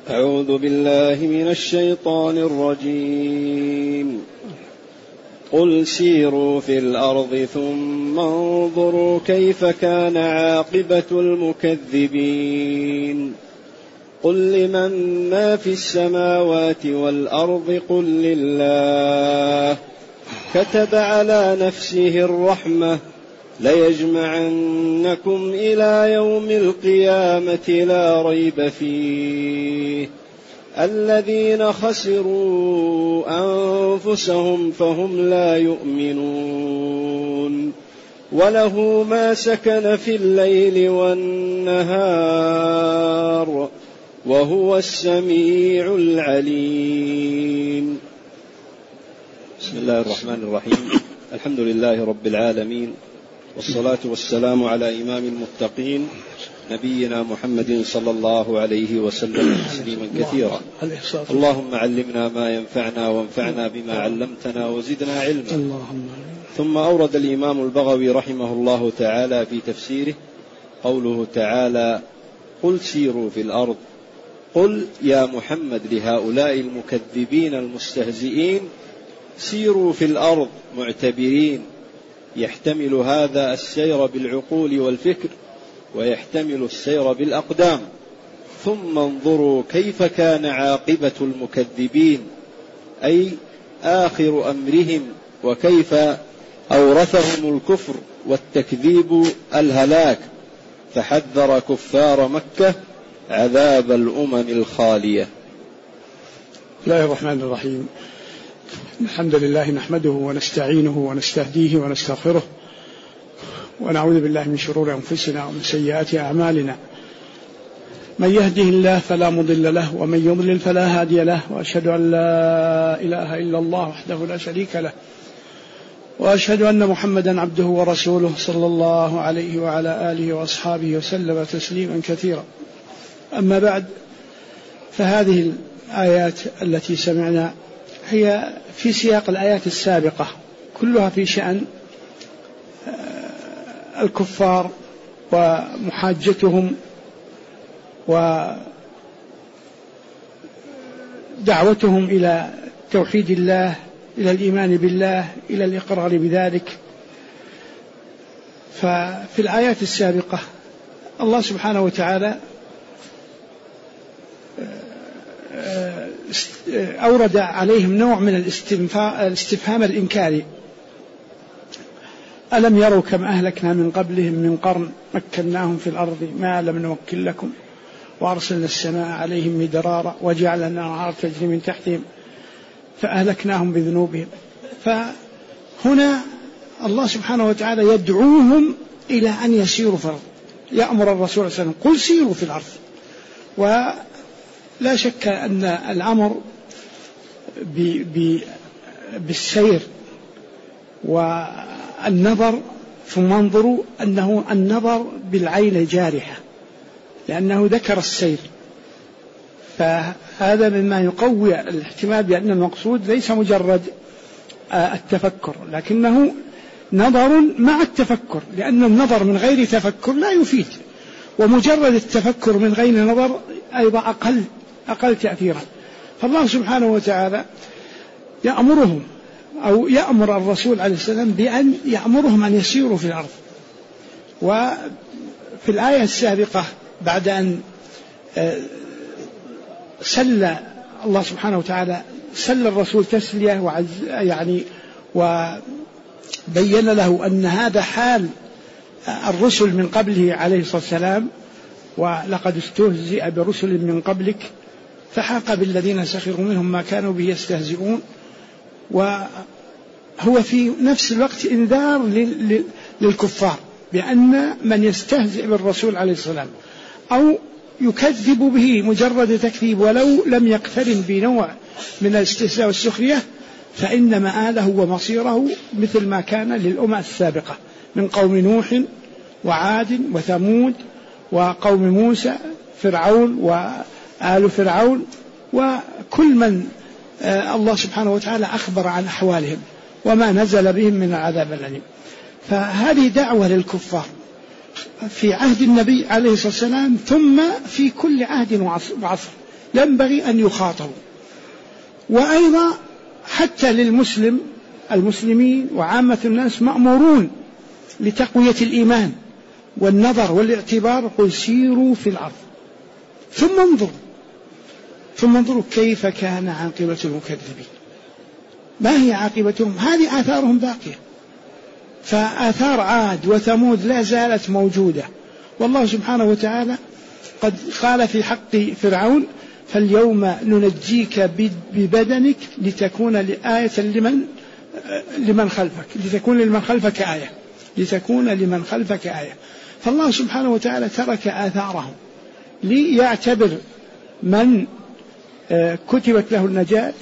أعوذ بالله من الشيطان الرجيم. قل سيروا في الأرض ثم انظروا كيف كان عاقبة المكذبين. قل لمن ما في السماوات والأرض قل لله كتب على نفسه الرحمة ليجمعنكم إلى يوم القيامة لا ريب فيه الذين خسروا أنفسهم فهم لا يؤمنون. وله ما سكن في الليل والنهار وهو السميع العليم. بسم الله الرحمن الرحيم. الحمد لله رب العالمين، والصلاة والسلام على إمام المتقين نبينا محمد صلى الله عليه وسلم تسليما كثيرا. اللهم علمنا ما ينفعنا وانفعنا بما علمتنا وزدنا علما. ثم أورد الإمام البغوي رحمه الله تعالى في تفسيره قوله تعالى: قل سيروا في الأرض. قل يا محمد لهؤلاء المكذبين المستهزئين: سيروا في الأرض معتبرين. يحتمل هذا السير بالعقول والفكر، ويحتمل السير بالأقدام. ثم انظروا كيف كان عاقبة المكذبين، أي آخر أمرهم، وكيف أورثهم الكفر والتكذيب الهلاك. فحذر كفار مكة عذاب الأمم الخالية. بسم الله الرحمن الرحيم. الحمد لله نحمده ونستعينه ونستهديه ونستغفره، ونعوذ بالله من شرور أنفسنا ومن سيئات أعمالنا. من يهده الله فلا مضل له، ومن يضلل فلا هادي له، وأشهد أن لا إله إلا الله وحده لا شريك له، وأشهد أن محمدا عبده ورسوله صلى الله عليه وعلى آله وأصحابه وسلم تسليما كثيرا. أما بعد، فهذه الآيات التي سمعنا هي في سياق الآيات السابقة، كلها في شأن الكفار ومحاجتهم ودعوتهم إلى توحيد الله، إلى الإيمان بالله، إلى الإقرار بذلك. ففي الآيات السابقة الله سبحانه وتعالى أورد عليهم نوع من الاستفهام الإنكاري: ألم يروا كم أهلكنا من قبلهم من قرن مكناهم في الأرض ما لم نمكن لكم وأرسلنا السماء عليهم مدرارا وجعلنا الأنهار تجري من تحتهم فأهلكناهم بذنوبهم. فهنا الله سبحانه وتعالى يدعوهم إلى أن يسيروا في الأرض، يأمر الرسول صلى الله عليه وسلم: قل سيروا في الأرض. ولا شك أن الأمر بالسير والنظر، ثم انظروا، أنه النظر بالعين الجارحة، لأنه ذكر السير. فهذا مما يقوي الاحتمال بأن المقصود ليس مجرد التفكر، لكنه نظر مع التفكر، لأن النظر من غير تفكر لا يفيد، ومجرد التفكر من غير نظر أيضا أقل تأثيرا. فالله سبحانه وتعالى يأمرهم، أو يأمر الرسول عليه السلام بأن يأمرهم أن يسيروا في الأرض. وفي الآية السابقة بعد أن سل الله سبحانه وتعالى سل الرسول تسلية وبين له أن هذا حال الرسل من قبله عليه الصلاة والسلام: ولقد استهزئ برسل من قبلك فحاق بالذين سخروا منهم ما كانوا به يستهزئون. وهو في نفس الوقت إنذار للكفار بأن من يستهزئ بالرسول عليه السلام أو يكذب به مجرد تكذيب ولو لم يقترن بنوع من الاستهزاء والسخرية، فإن مآله ومصيره مثل ما كان للأمم السابقة من قوم نوح وعاد وثمود وقوم موسى، فرعون وآل فرعون، وكل من الله سبحانه وتعالى أخبر عن أحوالهم وما نزل بهم من العذاب الأليم. فهذه دعوة للكفار في عهد النبي عليه الصلاة والسلام، ثم في كل عهد وعصر. ينبغي أن يخاطبوا. وأيضا حتى المسلمين وعامة الناس مأمورون لتقوية الإيمان والنظر والاعتبار. قل سيروا في الأرض ثم انظروا كيف كان عاقبة المكذبين. ما هي عاقبتهم؟ هذه آثارهم باقية. فآثار عاد وثمود لا زالت موجودة. والله سبحانه وتعالى قد قال في حق فرعون: فاليوم ننجيك ببدنك لتكون لآية لمن خلفك، لتكون لمن خلفك آية. فالله سبحانه وتعالى ترك آثارهم ليعتبر من كتبت له النجاة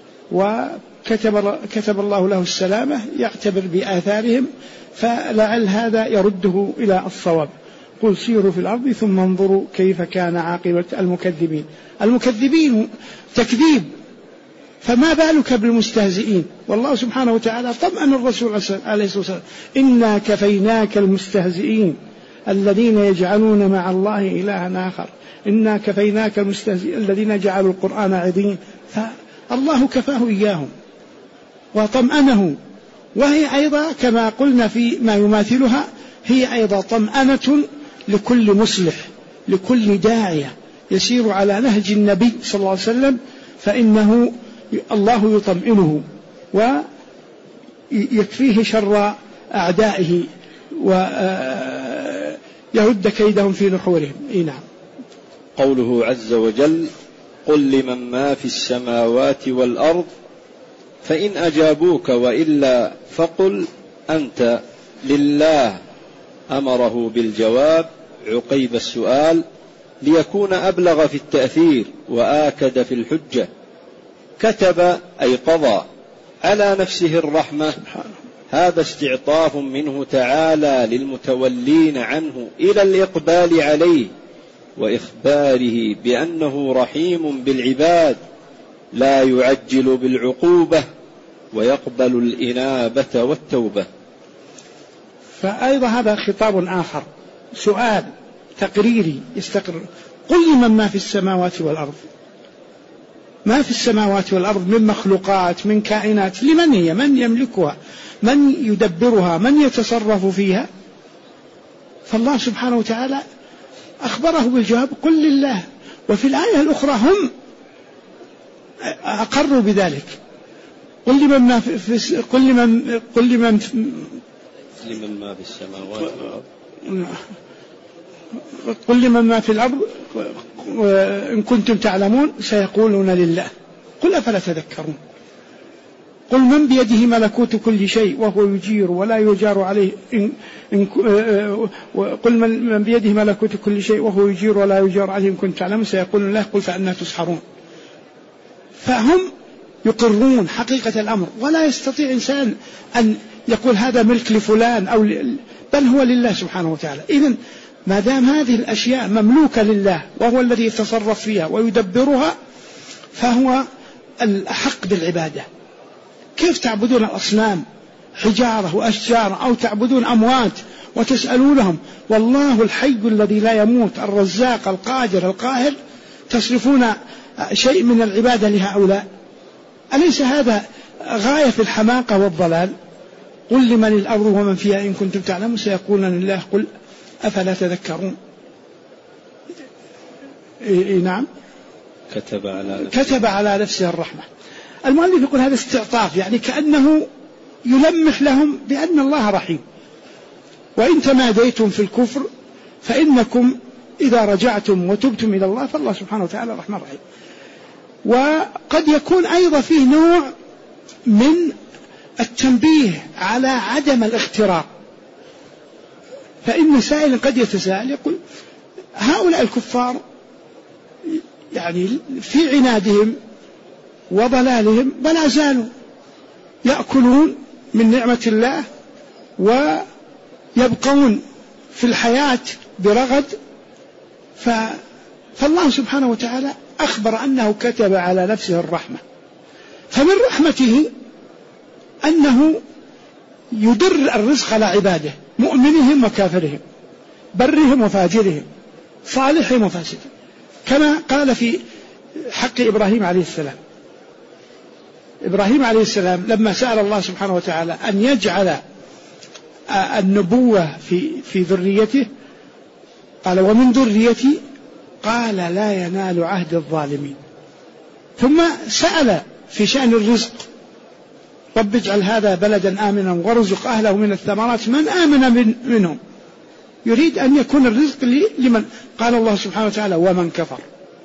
وكتب الله له السلامة، يعتبر بآثارهم، فلعل هذا يرده إلى الصواب. قل سيروا في الأرض ثم انظروا كيف كان عاقبة المكذبين تكذيب، فما بالك بالمستهزئين. والله سبحانه وتعالى طمأن الرسول عليه الصلاة والسلام: إنا كفيناك المستهزئين الذين يجعلون مع الله إلها آخر، إنا كفيناك المستهزئين الذين جعلوا القرآن عضين. فالله كفاه إياهم وطمأنه. وهي أيضا كما قلنا في ما يماثلها، هي أيضا طمأنة لكل مصلح، لكل داعية يسير على نهج النبي صلى الله عليه وسلم، فإنه الله يطمئنه ويكفيه شر أعدائه ويرد كيدهم في نحورهم. نعم. قوله عز وجل: قل لمن ما في السماوات والأرض فإن أجابوك وإلا فقل أنت لله، أمره بالجواب عقيب السؤال ليكون أبلغ في التأثير وآكد في الحجة. كتب أي قضى على نفسه الرحمة، هذا استعطاف منه تعالى للمتولين عنه إلى الإقبال عليه وإخباره بأنه رحيم بالعباد لا يعجل بالعقوبة ويقبل الإنابة والتوبة. فأيضا هذا خطاب آخر، سؤال تقريري يستقر. قل لمن ما في السماوات والأرض. ما في السماوات والأرض من مخلوقات، من كائنات، لمن هي؟ من يملكها؟ من يدبرها؟ من يتصرف فيها؟ فالله سبحانه وتعالى أخبره بالجواب: قل لله. وفي الآية الأخرى هم أقروا بذلك: قل لمن ما في لمن ما في السماوات والأرض، قل لمن ما في الأرض إن كنتم تعلمون سيقولون لله. قل أفلا تذكرون. قل من بيده ملكوت كل شيء وهو يجير ولا يجار عليه قل من بيده ملكوت كل شيء وهو يجير ولا يجار عليه إن كنتم تعلمون سيقولون الله. قل فأنا تسحرون. فهم يقرون حقيقة الأمر، ولا يستطيع إنسان أن يقول هذا ملك لفلان أو بل هو لله سبحانه وتعالى. إذن ما دام هذه الأشياء مملوكة لله وهو الذي يتصرف فيها ويدبرها، فهو الأحق بالعبادة. كيف تعبدون الأصنام حجارة وأشجار، أو تعبدون أموات وتسألونهم والله الحي الذي لا يموت الرزاق القادر القاهر تصرفون شيء من العبادة لهؤلاء؟ أليس هذا غاية في الحماقة والضلال؟ قل لمن الأرض ومن فيها إن كنتم تعلمون سيقولون لله. قل أفلا تذكرون. نعم. كتب على نفسه الرحمة. المؤلف يقول هذا استعطاف، يعني كأنه يلمح لهم بأن الله رحيم، وإن تماديتم في الكفر فإنكم إذا رجعتم وتبتم إلى الله فالله سبحانه وتعالى رحمن رحيم. وقد يكون أيضا فيه نوع من التنبيه على عدم الاغترار. فإن سائل قد يتساءل يقول هؤلاء الكفار يعني في عنادهم وضلالهم ولا زالوا يأكلون من نعمة الله ويبقون في الحياة برغد، فالله سبحانه وتعالى أخبر أنه كتب على نفسه الرحمة. فمن رحمته أنه يدر الرزق على عباده، مؤمنهم وكافرهم، برهم وفاجرهم، صالحهم وفاسدهم، كما قال في حق إبراهيم عليه السلام. إبراهيم عليه السلام لما سأل الله سبحانه وتعالى أن يجعل النبوة في ذريته قال ومن ذريتي قال لا ينال عهد الظالمين. ثم سأل في شأن الرزق رب اجعل هذا بلدا آمنا وارزق أهله من الثمرات من آمن منهم. يريد أن يكون الرزق لمن قال الله سبحانه وتعالى ومن كفر.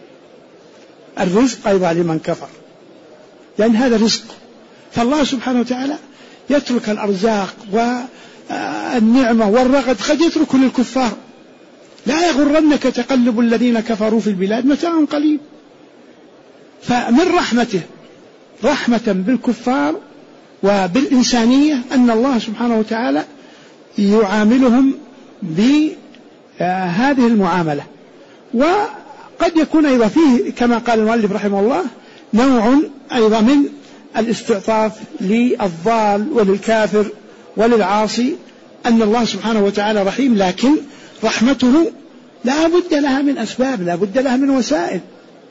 الرزق أيضا لمن كفر لأن هذا رزق. فالله سبحانه وتعالى يترك الأرزاق والنعمة والرغد قد يترك للكفار. لا يغرنك تقلب الذين كفروا في البلاد متاع قليل. فمن رحمته رحمة بالكفار وبالإنسانية أن الله سبحانه وتعالى يعاملهم بهذه المعاملة. وقد يكون أيضا فيه كما قال المؤلف رحمه الله نوع أيضا من الاستعطاف للضال وللكافر وللعاصي أن الله سبحانه وتعالى رحيم، لكن رحمته لا بد لها من أسباب، لا بد لها من وسائل.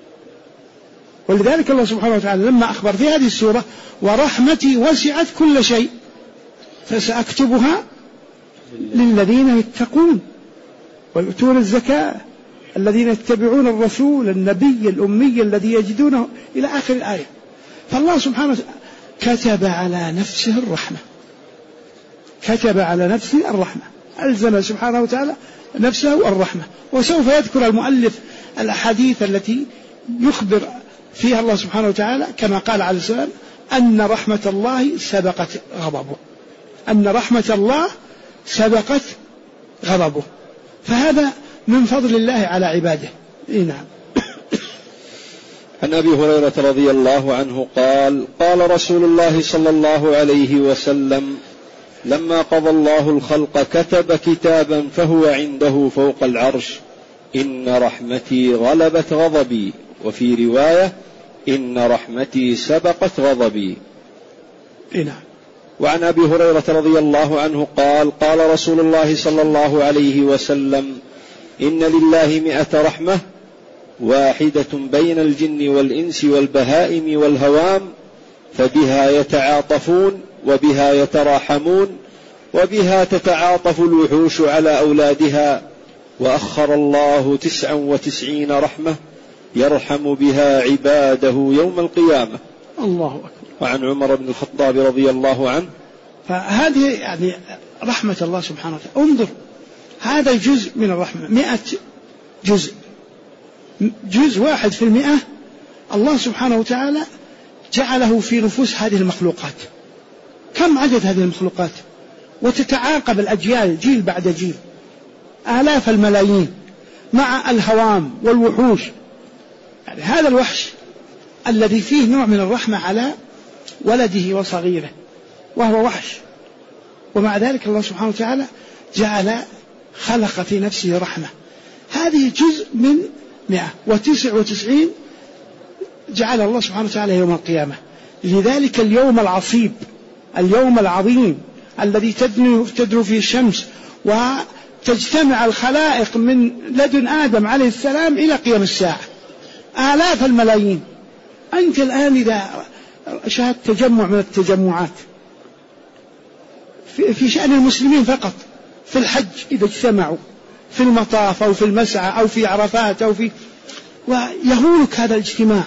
ولذلك الله سبحانه وتعالى لما أخبر في هذه السورة ورحمتي وسعت كل شيء فسأكتبها للذين يتقون ويؤتون الزكاة الذين يتبعون الرسول النبي الأمي الذي يجدونه إلى آخر الآية. فالله سبحانه وتعالى كتب على نفسه الرحمة، كتب على نفسه الرحمة، ألزم سبحانه وتعالى نفسه الرحمة. وسوف يذكر المؤلف الأحاديث التي يخبر فيها الله سبحانه وتعالى كما قال عليه السلام أن رحمة الله سبقت غضبه، أن رحمة الله سبقت غضبه. فهذا من فضل الله على عباده. نعم. عن أبي هريرة رضي الله عنه قال قال رسول الله صلى الله عليه وسلم لما قضى الله الخلق كتب كتابا فهو عنده فوق العرش إن رحمتي غلبت غضبي، وفي رواية إن رحمتي سبقت غضبي. نعم. وعن أبي هريرة رضي الله عنه قال قال رسول الله صلى الله عليه وسلم إن لله 100 رحمة واحدة بين الجن والإنس والبهائم والهوام فبها يتعاطفون وبها يتراحمون وبها تتعاطف الوحوش على أولادها، وأخر الله 99 رحمة يرحم بها عباده يوم القيامة. الله أكبر. وعن عمر بن الخطاب رضي الله عنه. فهذه يعني رحمة الله سبحانه وتعالى. انظر هذا جزء من الرحمة، 100 جزء، جزء 1 في 100 الله سبحانه وتعالى جعله في نفوس هذه المخلوقات. كم عدد هذه المخلوقات؟ وتتعاقب الأجيال جيل بعد جيل، آلاف الملايين مع الهوام والوحوش. يعني هذا الوحش الذي فيه نوع من الرحمة على ولده وصغيره وهو وحش، ومع ذلك الله سبحانه وتعالى جعل خلق في نفسه رحمة. هذه جزء من 199 جعل الله سبحانه وتعالى يوم القيامة. لذلك اليوم العصيب، اليوم العظيم الذي تدنو فيه الشمس وتجتمع الخلائق من لدن آدم عليه السلام إلى قيام الساعة، آلاف الملايين. أنت الآن إذا شاهدت تجمع من التجمعات في شأن المسلمين فقط، في الحج إذا اجتمعوا في المطاف أو في المسعى أو في عرفات أو في، ويهولك هذا الاجتماع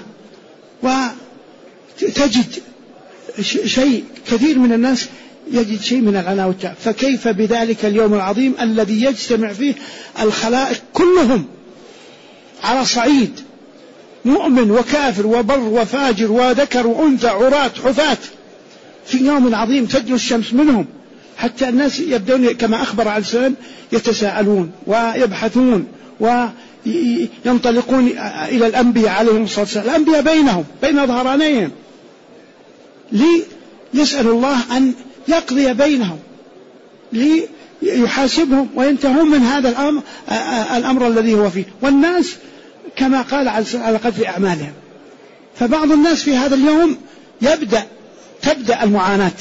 وتجد شيء، كثير من الناس يجد شيء من العناء والتعب. فكيف بذلك اليوم العظيم الذي يجتمع فيه الخلائق كلهم على صعيد مؤمن وكافر وبر وفاجر وذكر وأنثى عراة حفاة في يوم عظيم تدنو الشمس منهم، حتى الناس يبدون كما أخبر عليه السلام يتساءلون ويبحثون وينطلقون إلى الأنبياء عليهم الصلاة والسلام، الأنبياء بينهم بين ظهرانيهم ليسأل الله أن يقضي بينهم ليحاسبهم وينتهون من هذا الأمر الذي هو فيه. والناس كما قال على قدر أعمالهم. فبعض الناس في هذا اليوم تبدأ المعاناة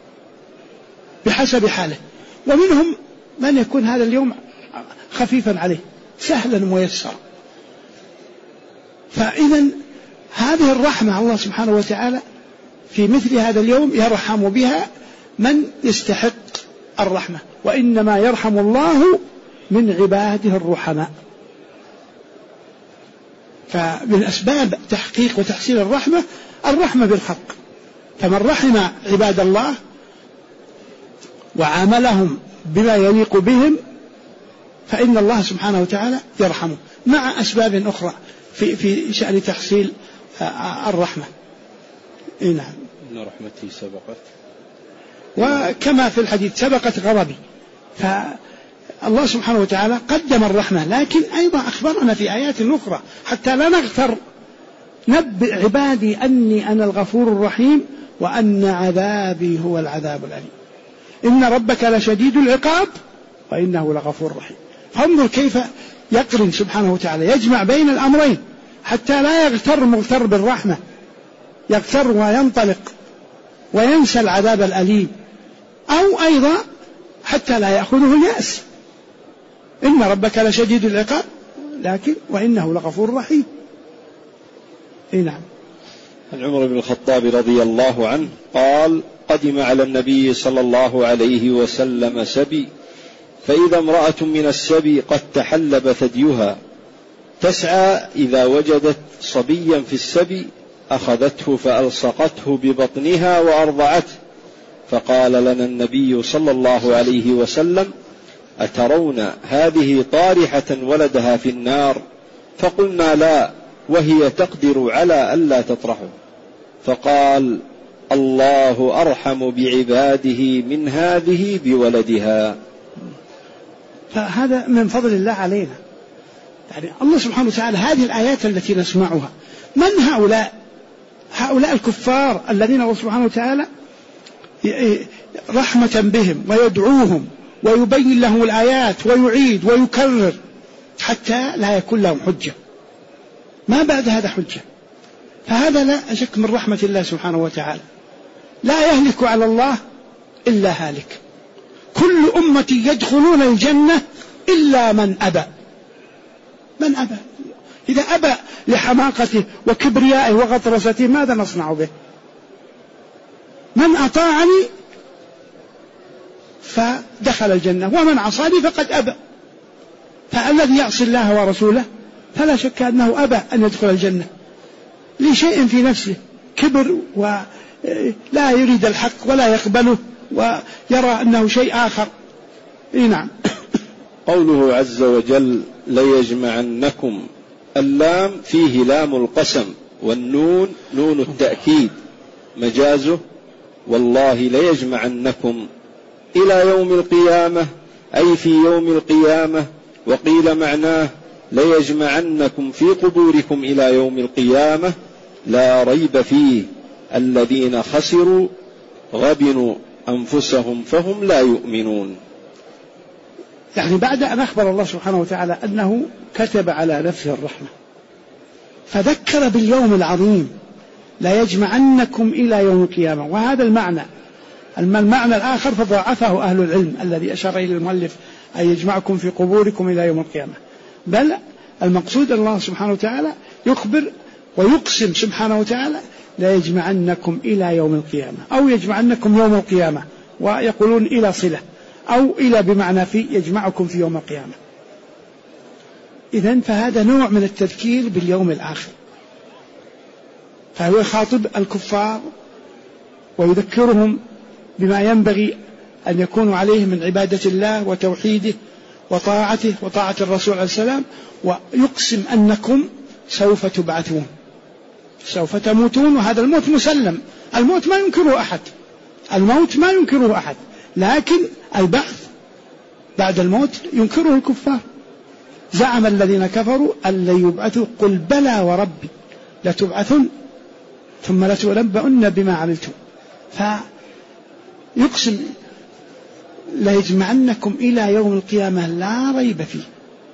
بحسب حاله، ومنهم من يكون هذا اليوم خفيفا عليه سهلا ميسرا. فإذا هذه الرحمة الله سبحانه وتعالى في مثل هذا اليوم يرحم بها من يستحق الرحمة، وإنما يرحم الله من عباده الرحماء. فمن أسباب تحقيق وتحصيل الرحمة بالخلق، فمن رحم عباد الله وعاملهم بما يليق بهم فإن الله سبحانه وتعالى يرحمه، مع أسباب أخرى في شأن تحصيل الرحمة. نعم. إن رحمتي سبقت، وكما في الحديث سبقت غضبي. فالله سبحانه وتعالى قدم الرحمة، لكن أيضا أخبرنا في آيات أخرى حتى لا نغتر: نبئ عبادي أني أنا الغفور الرحيم وأن عذابي هو العذاب الأليم، إن ربك لشديد العقاب وإنه لغفور رحيم. فانظر كيف يقرن سبحانه وتعالى، يجمع بين الأمرين حتى لا يغتر مغتر بالرحمة، يغتر وينطلق وينسى العذاب الأليم، أو أيضا حتى لا يأخذه اليأس. إن ربك لشديد العقاب لكن وإنه لغفور رحيم. نعم. عن عمر بن الخطاب رضي الله عنه قال: قدم على النبي صلى الله عليه وسلم سبي، فإذا امرأة من السبي قد تحلب ثديها تسعى، إذا وجدت صبيا في السبي أخذته فألصقته ببطنها وأرضعته، فقال لنا النبي صلى الله عليه وسلم: أترون هذه طارحة ولدها في النار؟ فقلنا: لا، وهي تقدر على ألا تطرحه. فقال: الله أرحم بعباده من هذه بولدها. فهذا من فضل الله علينا، يعني الله سبحانه وتعالى هذه الآيات التي نسمعها، من هؤلاء الكفار الذين الله سبحانه وتعالى رحمة بهم ويدعوهم ويبين لهم الآيات ويعيد ويكرر حتى لا يكون لهم حجة، ما بعد هذا حجة. فهذا لا شك من رحمة الله سبحانه وتعالى. لا يهلك على الله إلا هالك، كل أمتي يدخلون الجنة إلا من أبى. من أبى؟ إذا أبى لحماقته وكبريائه وغطرسته ماذا نصنع به؟ من أطاعني فدخل الجنة ومن عصاني فقد أبى. فالذي يعصي الله ورسوله فلا شك أنه أبى أن يدخل الجنة لشيء في نفسه، كبر ولا يريد الحق ولا يقبله ويرى أنه شيء آخر. نعم. قوله عز وجل: ليجمعنكم، اللام فيه لام القسم، والنون نون التأكيد، مجازه والله ليجمعنكم إلى يوم القيامة، أي في يوم القيامة. وقيل معناه ليجمعنكم في قبوركم إلى يوم القيامة لا ريب فيه، الذين خسروا غبنوا أنفسهم فهم لا يؤمنون. يعني بعد أن أخبر الله سبحانه وتعالى أنه كتب على نفسه الرحمة، فذكر باليوم العظيم لا يجمعنكم إلى يوم القيامة. وهذا المعنى الآخر فضاعفه أهل العلم الذي أشار إلى المؤلف أن يجمعكم في قبوركم إلى يوم القيامة، بل المقصود الله سبحانه وتعالى يخبر ويقسم سبحانه وتعالى لا يجمعنكم إلى يوم القيامة، أو يجمعنكم يوم القيامة، ويقولون إلى صلة، أو إلى بمعنى في يجمعكم في يوم القيامة. إذن فهذا نوع من التذكير باليوم الآخر، فهو يخاطب الكفار ويذكرهم بما ينبغي أن يكونوا عليه من عبادة الله وتوحيده وطاعته وطاعة الرسول عليه السلام، ويقسم أنكم سوف تبعثون، سوف تموتون، وهذا الموت مسلم، الموت ما ينكره أحد، لكن البعث بعد الموت ينكره الكفار. زعم الذين كفروا أن لن يبعثوا، قل بلى وربي لتبعثن ثم لتنبؤن بما عملتم. فيقسم لا يجمعنكم إلى يوم القيامة لا ريب فيه،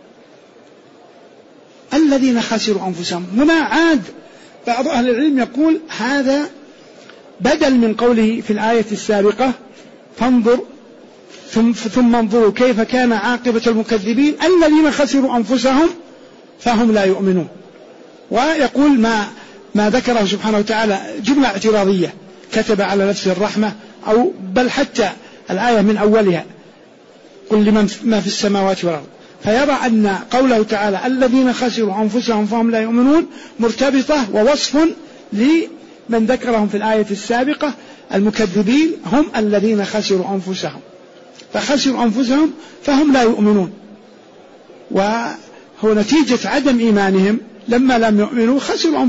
الذين خسروا أنفسهم. هنا عاد بعض أهل العلم يقول هذا بدل من قوله في الآية السابقة فانظر ثم انظروا كيف كان عاقبة المكذبين الذين خسروا أنفسهم فهم لا يؤمنون. ويقول ما ذكره سبحانه وتعالى جملة اعتراضية، كتب على نفسه الرحمة، أو بل حتى الآية من أولها قل لمن ما في السماوات والأرض، فيرى أن قوله تعالى الذين خسروا أنفسهم فهم لا يؤمنون مرتبطة ووصف لمن ذكرهم في الآية السابقة، المكذبين هم الذين خسروا أنفسهم، فخسروا أنفسهم فهم لا يؤمنون، وهو نتيجة عدم إيمانهم لما لم يؤمنوا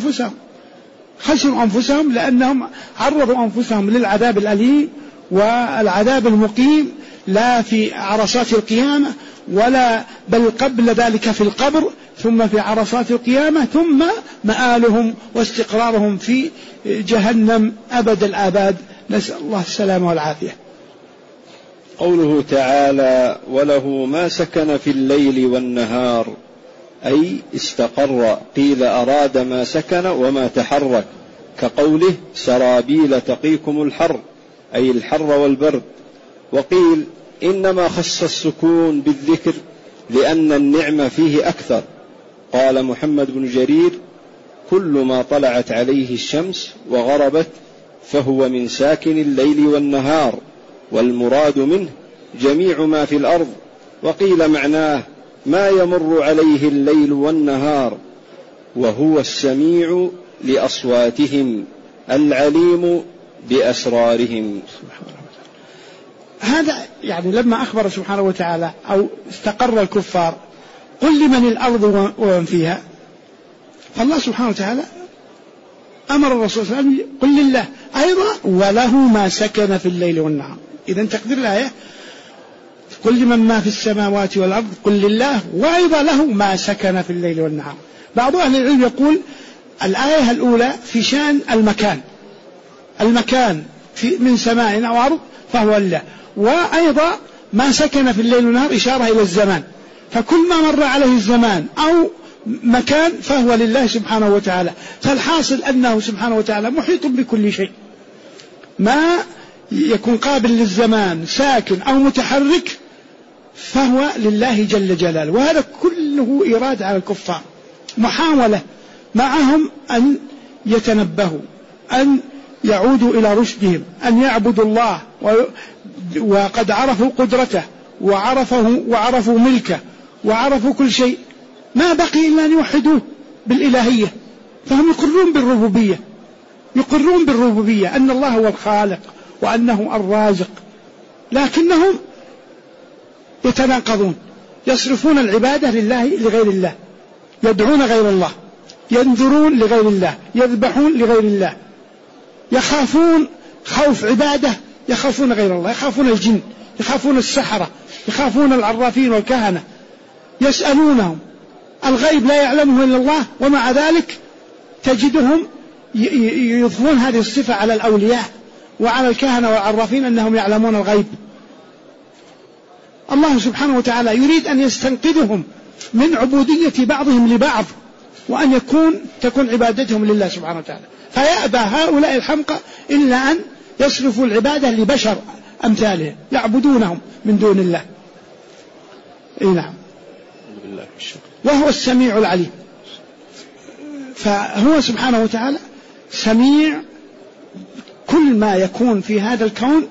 خسروا أنفسهم لأنهم عرضوا أنفسهم للعذاب الأليم والعذاب المقيم، لا في عرصات القيامة ولا بل قبل ذلك في القبر، ثم في عرصات القيامة، ثم مآلهم واستقرارهم في جهنم أبد الآباد، نسأل الله السلامة والعافية. قوله تعالى وله ما سكن في الليل والنهار، أي استقر، قيل أراد ما سكن وما تحرك، كقوله سرابيل تقيكم الحر، أي الحر والبرد. وقيل إنما خص السكون بالذكر لأن النعمة فيه أكثر. قال محمد بن جرير كل ما طلعت عليه الشمس وغربت فهو من ساكن الليل والنهار، والمراد منه جميع ما في الأرض. وقيل معناه ما يمر عليه الليل والنهار، وهو السميع لأصواتهم العليم بأسرارهم. هذا يعني لما أخبر سبحانه وتعالى أو استقر الكفار قل لمن الأرض ومن فيها، فالله سبحانه وتعالى أمر الرسول صلى الله عليه وسلم قل لله أيضا وله ما سكن في الليل والنهار. إذن تقدير الآية قل لمن ما في السماوات والأرض قل لله وأيضا له ما سكن في الليل والنهار. بعض أهل العلم يقول الآية الأولى في شأن المكان من سماء أو أرض فهو الله، وأيضا ما سكن في الليل والنهار إشارة إلى الزمان، فكل ما مر عليه الزمان أو مكان فهو لله سبحانه وتعالى. فالحاصل أنه سبحانه وتعالى محيط بكل شيء، ما يكون قابل للزمان ساكن أو متحرك فهو لله جل جلاله. وهذا كله إرادة على الكفار، محاولة معهم أن يتنبهوا، أن يعودوا إلى رشدهم، أن يعبدوا الله، وقد عرفوا قدرته وعرفوا ملكه وعرفوا كل شيء، ما بقي إلا أن يوحدوه بالإلهية. فهم يقرون بالربوبية أن الله هو الخالق وأنه الرازق، لكنهم يتناقضون، يصرفون العبادة لله لغير الله، يدعون غير الله، ينذرون لغير الله، يذبحون لغير الله، يخافون خوف عبادة، يخافون غير الله، يخافون الجن، يخافون السحرة، يخافون العرافين والكهنة، يسألونهم الغيب لا يعلمه إلا الله، ومع ذلك تجدهم يضفون هذه الصفة على الأولياء وعلى الكهنة والعرافين أنهم يعلمون الغيب. الله سبحانه وتعالى يريد أن يستنقذهم من عبودية بعضهم لبعض، وأن تكون عبادتهم لله سبحانه وتعالى، فيأبى هؤلاء الحمقى إلا أن يصرفوا العبادة لبشر أمثالهم يعبدونهم من دون الله. نعم. وهو السميع العليم، فهو سبحانه وتعالى سميع كل ما يكون في هذا الكون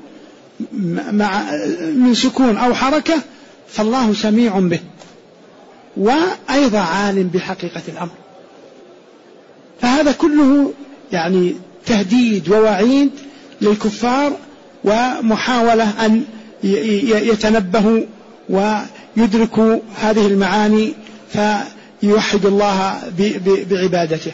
من سكون أو حركة، فالله سميع به، وأيضا عالم بحقيقة الأمر. فهذا كله يعني تهديد ووعيد للكفار، ومحاولة أن يتنبهوا ويدركوا هذه المعاني فيوحد الله بعبادته.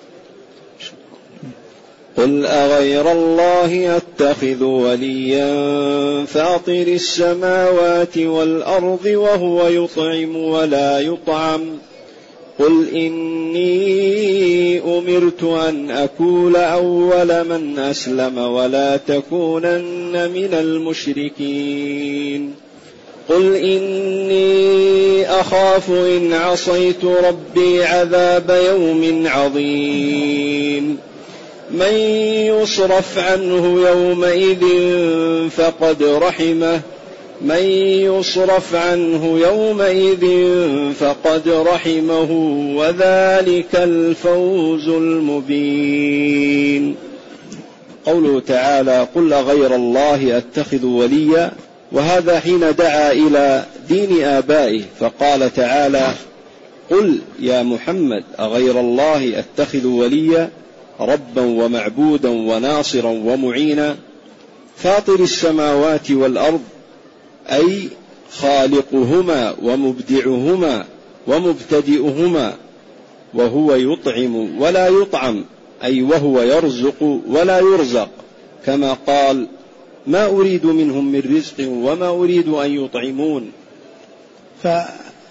قل أغير الله أتخذ وليا فاطر السماوات والأرض وهو يطعم ولا يطعم، قل إني أمرت أن أكون أول من أسلم ولا تكونن من المشركين، قل إني أخاف إن عصيت ربي عذاب يوم عظيم، من يصرف عنه يومئذ فقد رحمه من يصرف عنه يومئذ فقد رحمه وذلك الفوز المبين. قوله تعالى قل أغير الله أتخذ وليا، وهذا حين دعا إلى دين آبائه، فقال تعالى قل يا محمد أغير الله أتخذ وليا ربا ومعبودا وناصرا ومعينا فاطر السماوات والأرض أي خالقهما ومبدعهما ومبتدئهما، وهو يطعم ولا يطعم أي وهو يرزق ولا يرزق، كما قال ما أريد منهم من رزق وما أريد أن يطعمون. فلا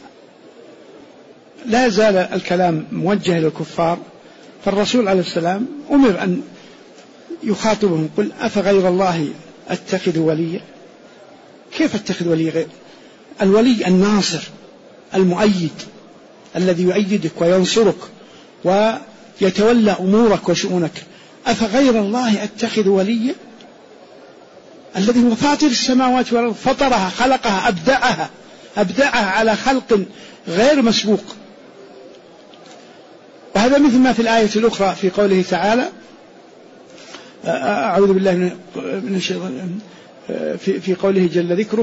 زال الكلام موجه للكفار، فالرسول عليه السلام أمر أن يخاطبهم قل أفغير الله أتخذ وليا. كيف أتخذ ولي غير الولي؟ الناصر المؤيد الذي يؤيدك وينصرك ويتولى أمورك وشؤونك. أفغير الله أتخذ وليا الذي هو فاطر السماوات والأرض، فطرها خلقها أبدعها على خلق غير مسبوق. وهذا مثل ما في الآية الأخرى في قوله تعالى أعوذ بالله من الشيطان في قوله جل ذكره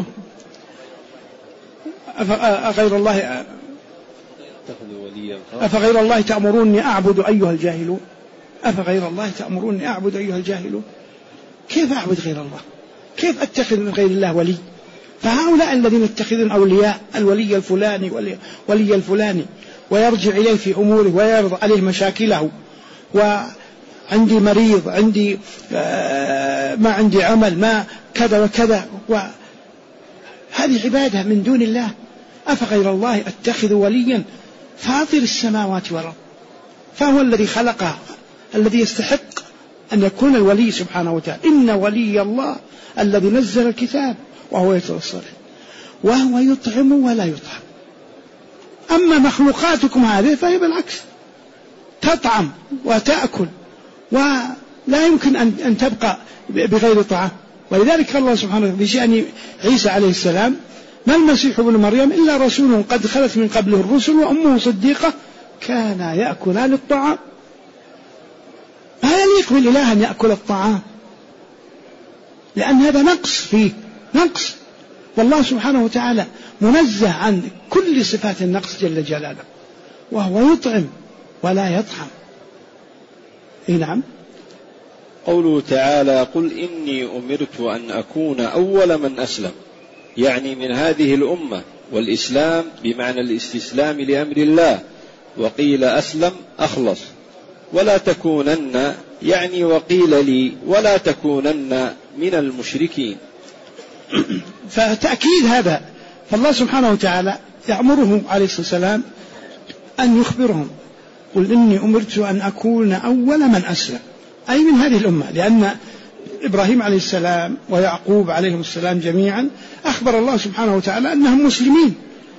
أفغير الله تأمروني أعبد أيها الجاهلون. أفغير الله تأمروني أعبد أيها الجاهلون. كيف أعبد غير الله؟ كيف أتخذ من غير الله ولي؟ فهؤلاء الذين يتخذون أولياء الولي الفلاني ولي الفلاني ويرجع إليه في أموره ويعرض عليه مشاكله، وعندي مريض، عندي ما عندي عمل، ما كذا وكذا، وهذه عبادة من دون الله. أفغير الله أتخذ وليا فاطر السماوات والأرض، فهو الذي خلقها الذي يستحق أن يكون الولي سبحانه وتعالى. إن ولي الله الذي نزل الكتاب وهو يتولى الصالحين وهو يطعم ولا يطعم. أما مخلوقاتكم هذه فهي بالعكس، تطعم وتأكل ولا يمكن أن تبقى بغير طعام. ولذلك الله سبحانه وتعالى بشأن عيسى عليه السلام ما المسيح ابن مريم إلا رسول قد خلت من قبله الرسل وأمه صديقة كانا يأكلان الطعام. ما يليق بالإله أن يأكل الطعام، لأن هذا نقص فيه، نقص، والله سبحانه وتعالى منزه عن كل صفات النقص جل جلاله، وهو يطعم ولا يطعم. نعم. قوله تعالى قل إني أمرت أن أكون أول من أسلم، يعني من هذه الأمة، والإسلام بمعنى الاستسلام لأمر الله، وقيل أسلم أخلص، ولا تكونن يعني وقيل لي ولا تكونن من المشركين. فتأكيد هذا، فالله سبحانه وتعالى يأمره عليه الصلاة والسلام أن يخبرهم قل إني أمرت أن أكون أول من أسلم، أي من هذه الأمة، لأن إبراهيم عليه السلام ويعقوب عليهم السلام جميعا أخبر الله سبحانه وتعالى أنهم مسلمين،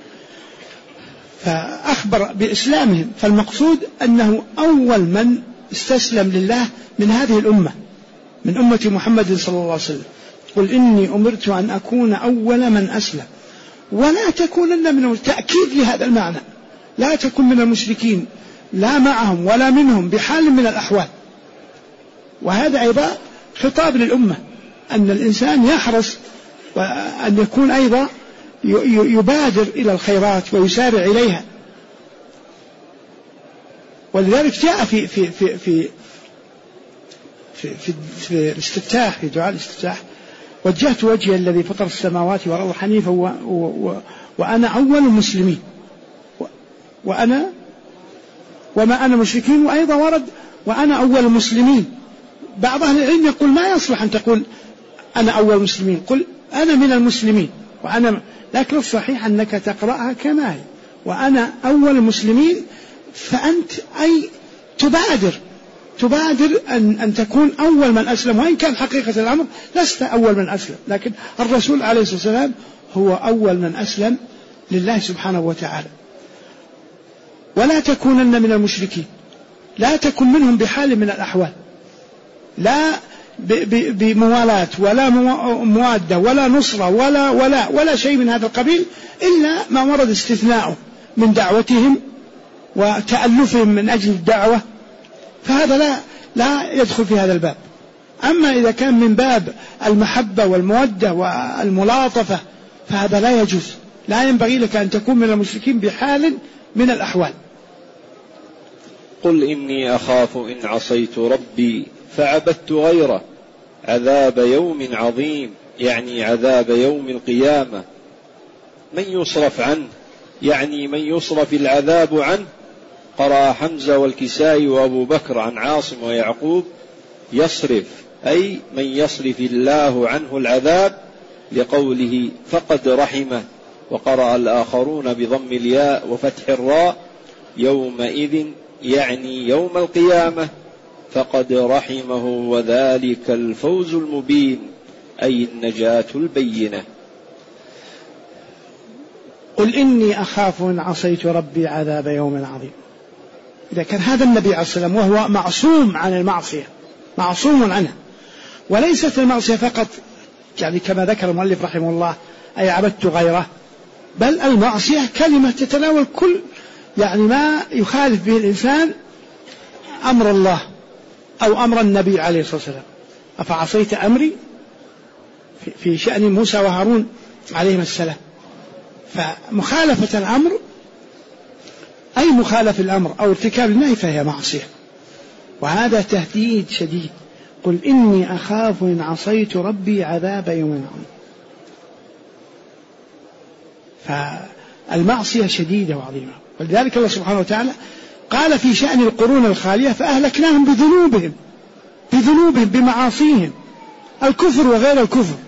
فأخبر بإسلامهم، فالمقصود أنه أول من استسلم لله من هذه الأمة، من أمة محمد صلى الله عليه وسلم. قل إني أمرت أن أكون أول من أسلم ولا تكونن من تأكيد لهذا المعنى، لا تكن من المشركين، لا معهم ولا منهم بحال من الأحوال. وهذا أيضا خطاب للأمة أن الإنسان يحرص وأن يكون أيضا يبادر إلى الخيرات ويسارع إليها. ولذلك جاء في في في في في, في, في الاستفتاح، في دعاء الاستفتاح وجهت وجهي الذي فطر السماوات والأرض حنيفا وأنا أول المسلمين، وأنا وما أنا مشركين، وأيضا ورد وأنا أول المسلمين. بعض أهل العلم يقول ما يصلح أن تقول أنا أول المسلمين، قل أنا من المسلمين وأنا، لكن الصحيح أنك تقرأها كما هي وأنا أول المسلمين، فأنت أي تبادر أن تكون أول من أسلم، وإن كان حقيقة الأمر لست أول من أسلم، لكن الرسول عليه الصلاة والسلام هو أول من أسلم لله سبحانه وتعالى. ولا تكونن من المشركين، لا تكن منهم بحال من الأحوال، لا بموالاة ولا موادة ولا نصرة ولا شيء من هذا القبيل إلا ما ورد استثناؤه من دعوتهم وتألفهم من أجل الدعوة، فهذا لا يدخل في هذا الباب. أما إذا كان من باب المحبة والمودة والملاطفة فهذا لا يجوز، لا ينبغي لك أن تكون من المشركين بحال من الأحوال. قل إني أخاف إن عصيت ربي فعبدت غيره عذاب يوم عظيم، يعني عذاب يوم القيامة. من يصرف عنه يعني من يصرف العذاب عنه. قرأ حمزة والكسائي وأبو بكر عن عاصم ويعقوب يصرف، أي من يصرف الله عنه العذاب، لقوله فقد رحمه. وقرأ الآخرون بضم الياء وفتح الراء يومئذ يعني يوم القيامة فقد رحمه وذلك الفوز المبين، أي النجاة البينة. قل إني أخاف إن عصيت ربي عذاب يوم عظيم. إذا كان هذا النبي عليه الصلاة والسلام وهو معصوم عن المعصية، معصوم عنها، وليست المعصية فقط يعني كما ذكر المؤلف رحمه الله أي عبدت غيره، بل المعصية كلمة تتناول كل يعني ما يخالف به الإنسان أمر الله أو أمر النبي عليه الصلاة والسلام. أفعصيت أمري في شأن موسى وهارون عليهم السلام، فمخالفة الأمر أي مخالف الأمر أو ارتكاب النهي فهي معصية، وهذا تهديد شديد. قل إني أخاف إن عصيت ربي عذاب يوم عظيم. فالمعصية شديدة وعظيمة، ولذلك الله سبحانه وتعالى قال في شأن القرون الخالية فأهلكناهم بذنوبهم بمعاصيهم، الكفر وغير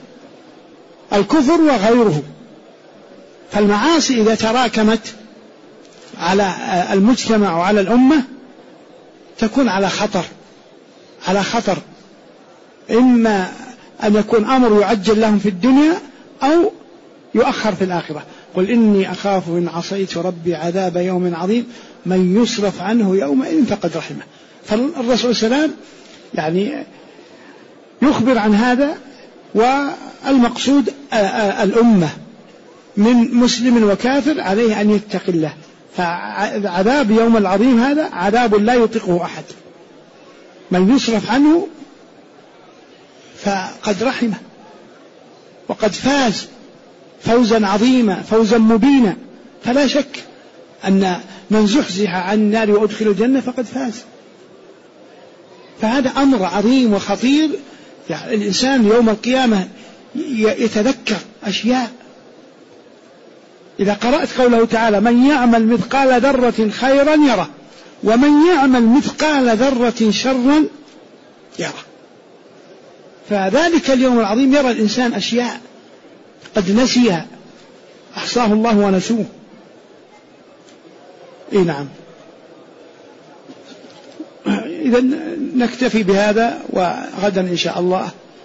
الكفر وغيره. فالمعاصي إذا تراكمت على المجتمع وعلى الأمة تكون على خطر، إما أن يكون أمر يعجل لهم في الدنيا أو يؤخر في الآخرة. قل إني أخاف إن عصيت ربي عذاب يوم عظيم من يصرف عنه يومئذ فقد رحمه. فالرسول صلى الله عليه وسلم يعني يخبر عن هذا، والمقصود الأمة من مسلم وكافر عليه أن يتقي الله. فعذاب يوم العظيم هذا عذاب لا يطيقه أحد، من يصرف عنه فقد رحمه وقد فاز فوزا عظيما فوزا مبينا. فلا شك أن من زحزح عن النار وأدخل الجنة فقد فاز. فهذا أمر عظيم وخطير، يعني الإنسان يوم القيامة يتذكر أشياء. إذا قرأت قوله تعالى من يعمل مثقال ذرة خيرا يره ومن يعمل مثقال ذرة شرا يره، فذلك اليوم العظيم يرى الإنسان أشياء قد نسيها أحصاه الله ونسوه. نعم. إذن نكتفي بهذا، وغدا إن شاء الله